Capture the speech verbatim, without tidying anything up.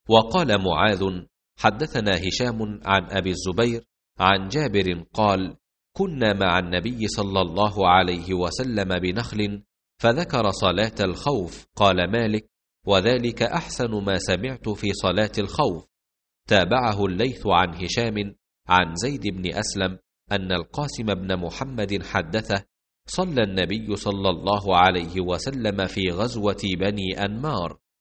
وقال معاذ: حدثنا هشام عن أبي الزبير عن جابر قال: كنا مع النبي صلى الله عليه وسلم بنخل فذكر صلاة الخوف. قال مالك: وذلك أحسن ما سمعت في صلاة الخوف. تابعه الليث عن هشام عن زيد بن أسلم أن القاسم بن محمد حدثه: صلى النبي صلى الله عليه وسلم في غزوة بني أنمار